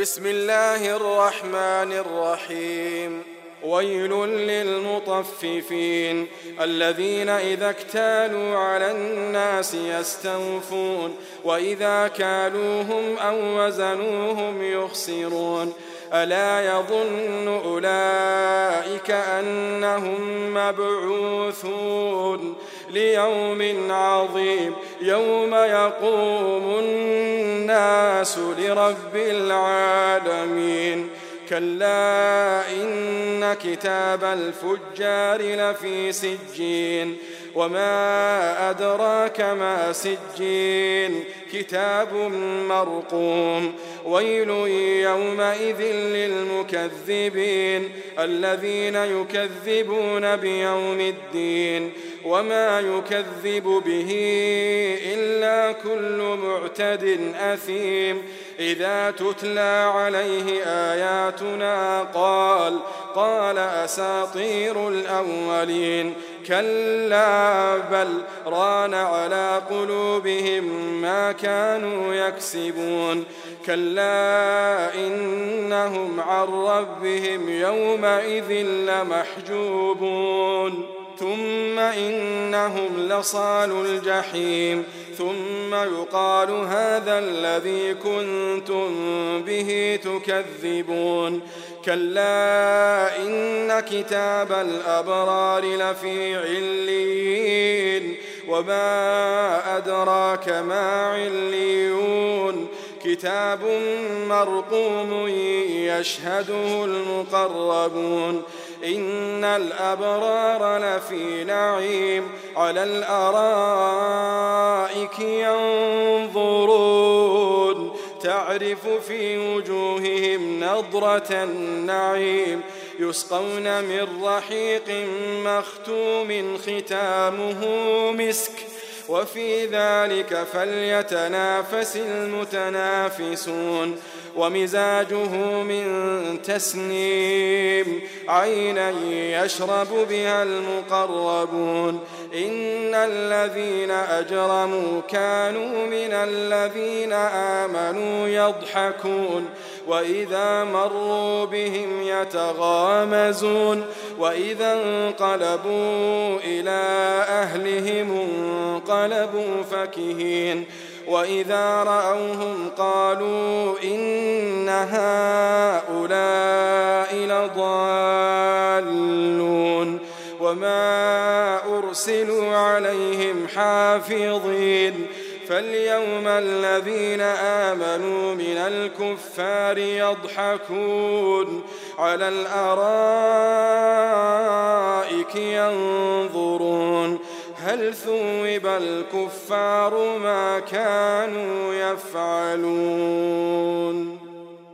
بسم الله الرحمن الرحيم. ويل للمطففين الذين إذا اكتالوا على الناس يستوفون وإذا كالوهم أو وزنوهم يخسرون ألا يظن أولئك أنهم مبعوثون ليوم عظيم يوم يقوم الناس لرب العالمين. كلا إن كتاب الفجار لفي سجين وما أدراك ما سجين كتاب مرقوم. ويل يومئذ للمكذبين الذين يكذبون بيوم الدين وما يكذب به إلا كل معتد أثيم إذا تتلى عليه آياتنا قال أساطير الأولين. كلا بل ران على قلوبهم ما كانوا يكسبون. كلا إنهم عن ربهم يومئذ لمحجوبون ثم إنهم لصالو الجحيم ثم يقال هذا الذي كنتم به تكذبون. كلا إن كتاب الأبرار لفي عليين وما أدراك ما عليون كتاب مرقوم يشهده المقربون. إن الأبرار لفي نعيم على الأرائك ينظرون تعرف في وجوههم نضرة النعيم يسقون من رحيق مختوم ختامه مسك وفي ذلك فليتنافس المتنافسون. ومزاجه من تسنيم عينا يشرب بها المقربون. إن الذين أجرموا كانوا من الذين آمنوا يضحكون وإذا مروا بهم يتغامزون وإذا انقلبوا إلى أهلهم انقلبوا فكهين وإذا رأوهم قالوا إن هؤلاء لضالون وما أرسلوا عليهم حافظين. فاليوم الذين آمنوا من الكفار يضحكون على الأرائك ينظرون هل ثوب الكفار ما كانوا يفعلون.